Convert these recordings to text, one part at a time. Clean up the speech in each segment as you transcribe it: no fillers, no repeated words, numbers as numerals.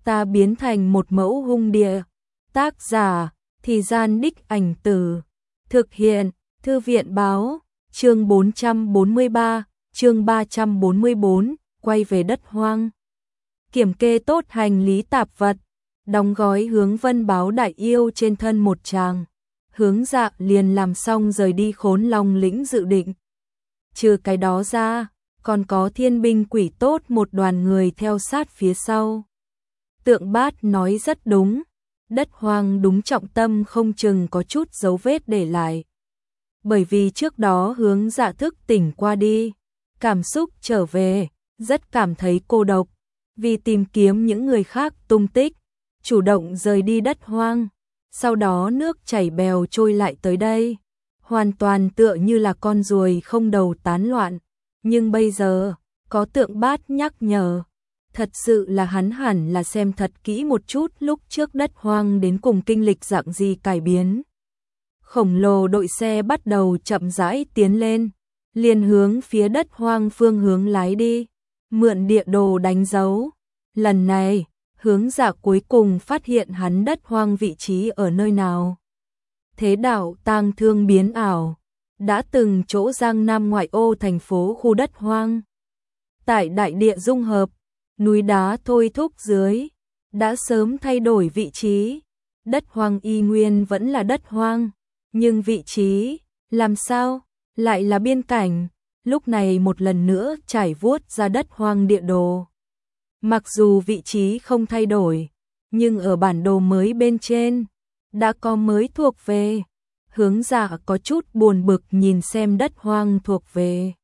ta biến thành một mẫu hung địa. Tác giả, Thì Gian Đích Ảnh Tử. Thực hiện, Thư viện Báo. Chương 443, chương 344, quay về đất hoang. Kiểm kê tốt hành lý tạp vật, đóng gói Hướng Vân báo đại yêu trên thân một tràng. Hướng Dạ liền làm xong rời đi Khốn Long lĩnh dự định. Trừ cái đó ra, còn có thiên binh quỷ tốt một đoàn người theo sát phía sau. Tượng Bát nói rất đúng, đất hoang đúng trọng tâm không chừng có chút dấu vết để lại. Bởi vì trước đó Hướng Dạ thức tỉnh qua đi, cảm xúc trở về, rất cảm thấy cô độc, vì tìm kiếm những người khác tung tích, chủ động rời đi đất hoang, sau đó nước chảy bèo trôi lại tới đây, hoàn toàn tựa như là con ruồi không đầu tán loạn, nhưng bây giờ, có Tượng Bát nhắc nhở, thật sự là hắn hẳn là xem thật kỹ một chút lúc trước đất hoang đến cùng kinh lịch dạng gì cải biến. Khổng lồ đội xe bắt đầu chậm rãi tiến lên, liền hướng phía đất hoang phương hướng lái đi, mượn địa đồ đánh dấu. Lần này, Hướng Dạ cuối cùng phát hiện hắn đất hoang vị trí ở nơi nào. Thế đạo tang thương biến ảo, đã từng chỗ Giang Nam ngoại ô thành phố khu đất hoang. Tại đại địa dung hợp, núi đá thôi thúc dưới, đã sớm thay đổi vị trí. Đất hoang y nguyên vẫn là đất hoang, nhưng vị trí, làm sao, lại là biên cảnh, lúc này một lần nữa trải vuốt ra đất hoang địa đồ. Mặc dù vị trí không thay đổi, nhưng ở bản đồ mới bên trên, đã có mới thuộc về. Hướng Dạ có chút buồn bực nhìn xem đất hoang thuộc về.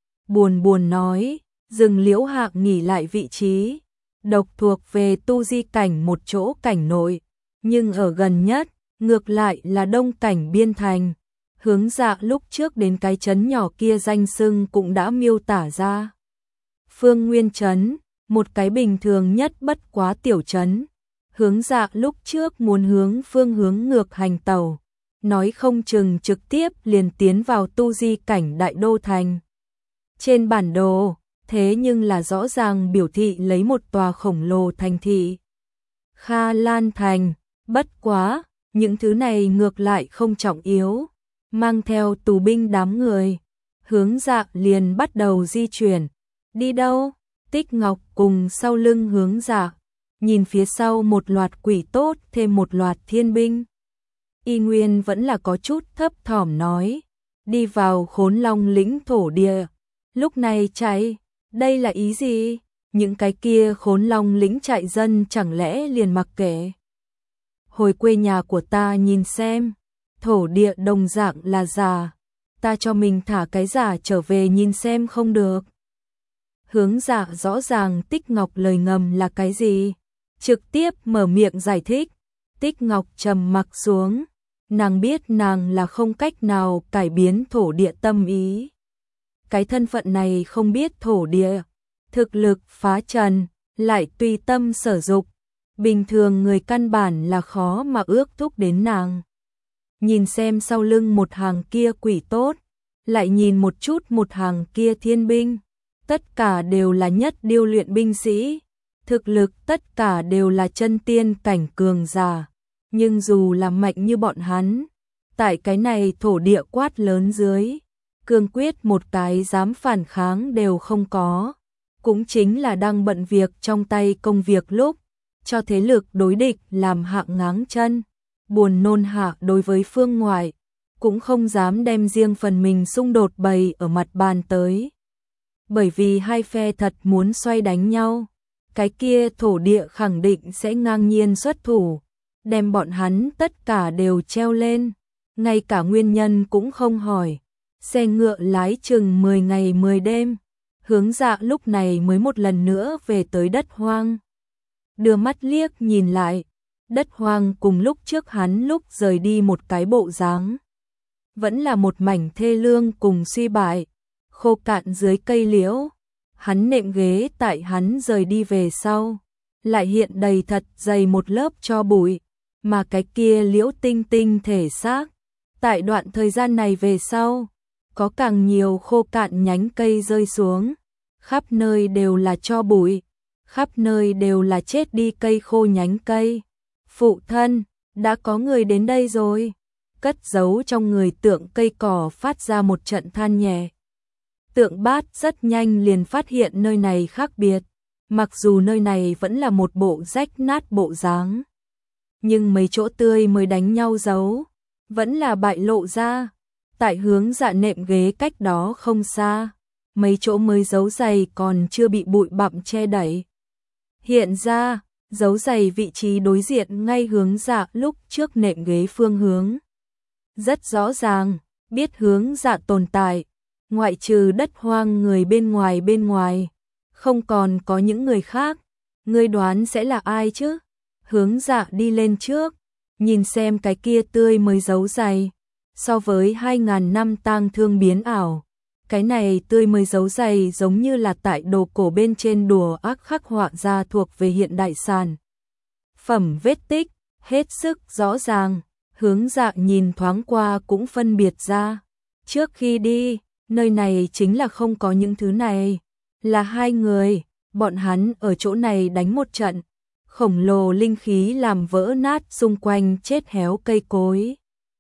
Buồn nói, rừng liễu hạ nghỉ lại vị trí, độc thuộc về tu di cảnh một chỗ cảnh nội, nhưng ở gần nhất, ngược lại là đông cảnh biên thành. Hướng Dạ lúc trước đến cái trấn nhỏ kia danh xưng cũng đã miêu tả ra. Phương Nguyên trấn, một cái bình thường nhất bất quá tiểu trấn. Hướng Dạ lúc trước muốn hướng phương hướng ngược hành tàu, nói không chừng trực tiếp liền tiến vào tu di cảnh đại đô thành. Trên bản đồ, thế nhưng là rõ ràng biểu thị lấy một tòa khổng lồ thành thị. Kha Lan Thành, bất quá, những thứ này ngược lại không trọng yếu. Mang theo tù binh đám người, Hướng Dạ liền bắt đầu di chuyển. Đi đâu? Tích Ngọc cùng sau lưng Hướng Dạ, nhìn phía sau một loạt quỷ tốt thêm một loạt thiên binh. Y Nguyên vẫn là có chút thấp thỏm nói, đi vào Khốn Long lĩnh thổ địa. Lúc này chạy, đây là ý gì? Những cái kia Khốn Long lĩnh trại dân chẳng lẽ liền mặc kệ? Hồi quê nhà của ta nhìn xem, thổ địa đồng dạng là giả, ta cho mình thả cái giả trở về nhìn xem không được. Hướng Dạ rõ ràng Tích Ngọc lời ngầm là cái gì, trực tiếp mở miệng giải thích. Tích Ngọc trầm mặc xuống, nàng biết nàng là không cách nào cải biến thổ địa tâm ý. Cái thân phận này không biết thổ địa, thực lực phá trần, lại tùy tâm sở dục, bình thường người căn bản là khó mà ước thúc đến nàng. Nhìn xem sau lưng một hàng kia quỷ tốt, lại nhìn một chút một hàng kia thiên binh, tất cả đều là nhất điêu luyện binh sĩ, thực lực tất cả đều là chân tiên cảnh cường giả, nhưng dù là mạnh như bọn hắn, tại cái này thổ địa quát lớn dưới, cương quyết một cái dám phản kháng đều không có, cũng chính là đang bận việc trong tay công việc lúc, cho thế lực đối địch làm hạng ngáng chân, buồn nôn hạ đối với phương ngoại, cũng không dám đem riêng phần mình xung đột bày ở mặt bàn tới. Bởi vì hai phe thật muốn xoay đánh nhau, cái kia thổ địa khẳng định sẽ ngang nhiên xuất thủ, đem bọn hắn tất cả đều treo lên, ngay cả nguyên nhân cũng không hỏi. Xe ngựa lái chừng 10 ngày 10 đêm, Hướng Dạ lúc này mới một lần nữa về tới đất hoang. Đưa mắt liếc nhìn lại, đất hoang cùng lúc trước hắn lúc rời đi một cái bộ dáng. Vẫn là một mảnh thê lương cùng suy bại, khô cạn dưới cây liễu. Hắn nệm ghế tại hắn rời đi về sau, lại hiện đầy thật dày một lớp tro bụi, mà cái kia liễu tinh tinh thể xác. Tại đoạn thời gian này về sau, có càng nhiều khô cạn nhánh cây rơi xuống, khắp nơi đều là tro bụi, khắp nơi đều là chết đi cây khô nhánh cây. Phụ thân, đã có người đến đây rồi. Cất giấu trong người Tượng cây cỏ phát ra một trận than nhẹ. Tượng Bát rất nhanh liền phát hiện nơi này khác biệt, mặc dù nơi này vẫn là một bộ rách nát bộ dáng, nhưng mấy chỗ tươi mới đánh nhau dấu vẫn là bại lộ ra. Tại Hướng Dạ nệm ghế cách đó không xa, mấy chỗ mới dấu giày còn chưa bị bụi bặm che đậy. Hiện ra, dấu giày vị trí đối diện ngay Hướng Dạ lúc trước nệm ghế phương hướng. Rất rõ ràng, biết Hướng Dạ tồn tại, ngoại trừ Đất Hoang người bên ngoài, không còn có những người khác. Ngươi đoán sẽ là ai chứ? Hướng Dạ đi lên trước, nhìn xem cái kia tươi mới dấu giày. So với 2000 năm tang thương biến ảo, cái này tươi mới dấu giày giống như là tại đồ cổ bên trên đùa ác khắc họa ra thuộc về hiện đại sản phẩm vết tích, hết sức rõ ràng. Hướng Dạ nhìn thoáng qua cũng phân biệt ra. Trước khi đi, nơi này chính là không có những thứ này. Là hai người, bọn hắn ở chỗ này đánh một trận. Khổng lồ linh khí làm vỡ nát xung quanh chết héo cây cối.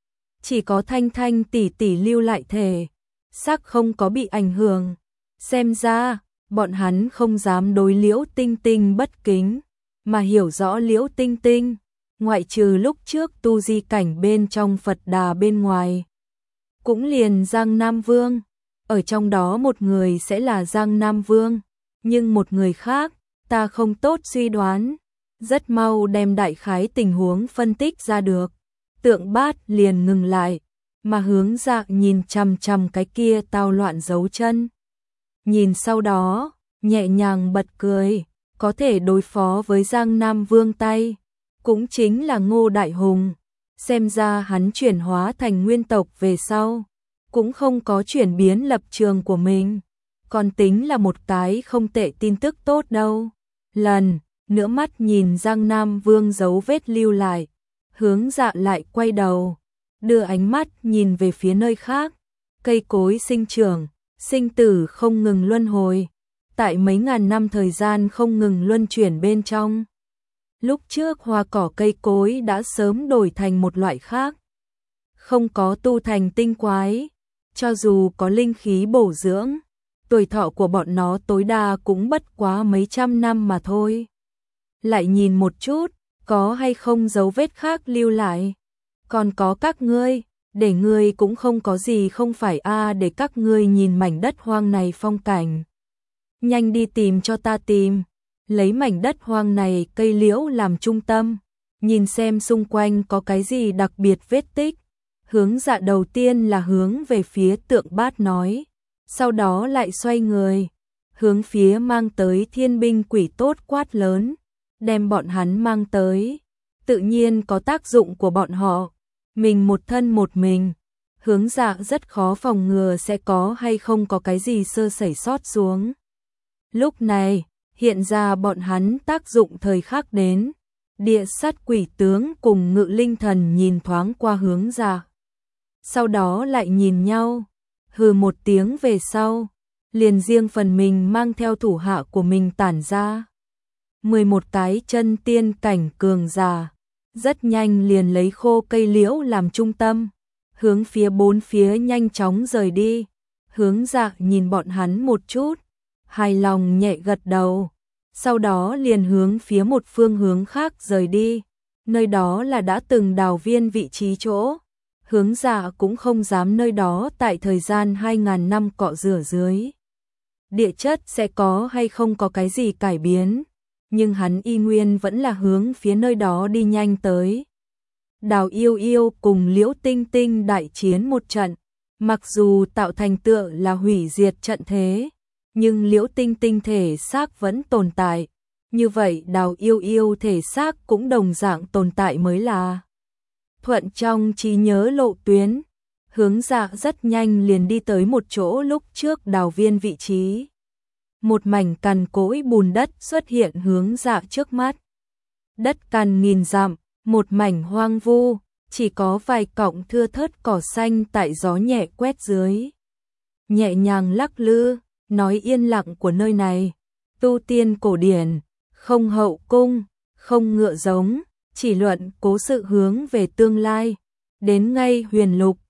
Chỉ có Thanh Thanh tỷ tỷ lưu lại thể, xác không có bị ảnh hưởng. Xem ra, bọn hắn không dám đối Liễu Tinh Tinh bất kính, mà hiểu rõ Liễu Tinh Tinh. Ngoại trừ lúc trước tu di cảnh bên trong Phật Đà bên ngoài, cũng liền Giang Nam Vương, ở trong đó một người sẽ là Giang Nam Vương, nhưng một người khác, ta không tốt suy đoán, rất mau đem đại khái tình huống phân tích ra được. Tượng Bát liền ngừng lại, mà Hướng Dạ nhìn chằm chằm cái kia tao loạn dấu chân. Nhìn sau đó, nhẹ nhàng bật cười, có thể đối phó với Giang Nam Vương tay, cũng chính là Ngô Đại Hùng. Xem ra hắn chuyển hóa thành nguyên tộc về sau, cũng không có chuyển biến lập trường của mình, còn tính là một cái không tệ tin tức tốt đâu. Lần nữa mắt nhìn Giang Nam Vương dấu vết lưu lại, Hướng Dạ lại quay đầu, đưa ánh mắt nhìn về phía nơi khác. Cây cối sinh trưởng, sinh tử không ngừng luân hồi, tại mấy ngàn năm thời gian không ngừng luân chuyển bên trong. Lúc trước hoa cỏ cây cối đã sớm đổi thành một loại khác, không có tu thành tinh quái, cho dù có linh khí bổ dưỡng, tuổi thọ của bọn nó tối đa cũng bất quá mấy trăm năm mà thôi. Lại nhìn một chút, có hay không dấu vết khác lưu lại? Còn có các ngươi, để ngươi cũng không có gì không phải để các ngươi nhìn mảnh đất hoang này phong cảnh. Nhanh đi tìm cho ta tìm, lấy mảnh đất hoang này cây liễu làm trung tâm, nhìn xem xung quanh có cái gì đặc biệt vết tích. Hướng Dạ đầu tiên là hướng về phía Tượng Bát nói, sau đó lại xoay người, hướng phía mang tới thiên binh quỷ tốt quát lớn, đem bọn hắn mang tới, tự nhiên có tác dụng của bọn họ. Mình một thân một mình, Hướng Dạ rất khó phòng ngừa sẽ có hay không có cái gì sơ sẩy sót xuống. Lúc này, hiện ra bọn hắn tác dụng thời khắc đến, Địa Sát Quỷ tướng cùng Ngự Linh Thần nhìn thoáng qua Hướng Dạ, sau đó lại nhìn nhau, hừ một tiếng về sau, liền riêng phần mình mang theo thủ hạ của mình tản ra. 11 cái chân tiên cảnh cường giả, rất nhanh liền lấy khô cây liễu làm trung tâm, hướng phía bốn phía nhanh chóng rời đi. Hướng Dạ nhìn bọn hắn một chút, hài lòng nhẹ gật đầu, sau đó liền hướng phía một phương hướng khác rời đi, nơi đó là đã từng đào viên vị trí chỗ. Hướng Dạ cũng không dám nơi đó tại thời gian 2000 năm cọ rửa dưới địa chất sẽ có hay không có cái gì cải biến, nhưng hắn y nguyên vẫn là hướng phía nơi đó đi nhanh tới. Đào Yêu Yêu cùng Liễu Tinh Tinh đại chiến một trận, mặc dù tạo thành tựa là hủy diệt trận thế, nhưng Liễu Tinh Tinh thể xác vẫn tồn tại, như vậy Đào Yêu Yêu thể xác cũng đồng dạng tồn tại mới là. Thuận trong trí nhớ lộ tuyến, Hướng Dạ rất nhanh liền đi tới một chỗ lúc trước đào viên vị trí. Một mảnh cằn cỗi bùn đất xuất hiện Hướng Dạ trước mắt. Đất cằn nghìn dặm, một mảnh hoang vu, chỉ có vài cọng thưa thớt cỏ xanh tại gió nhẹ quét dưới. Nhẹ nhàng lắc lư, nói yên lặng của nơi này, tu tiên cổ điển, không hậu cung, không ngựa giống, chỉ luận cố sự hướng về tương lai. Đến ngay Huyền Lục,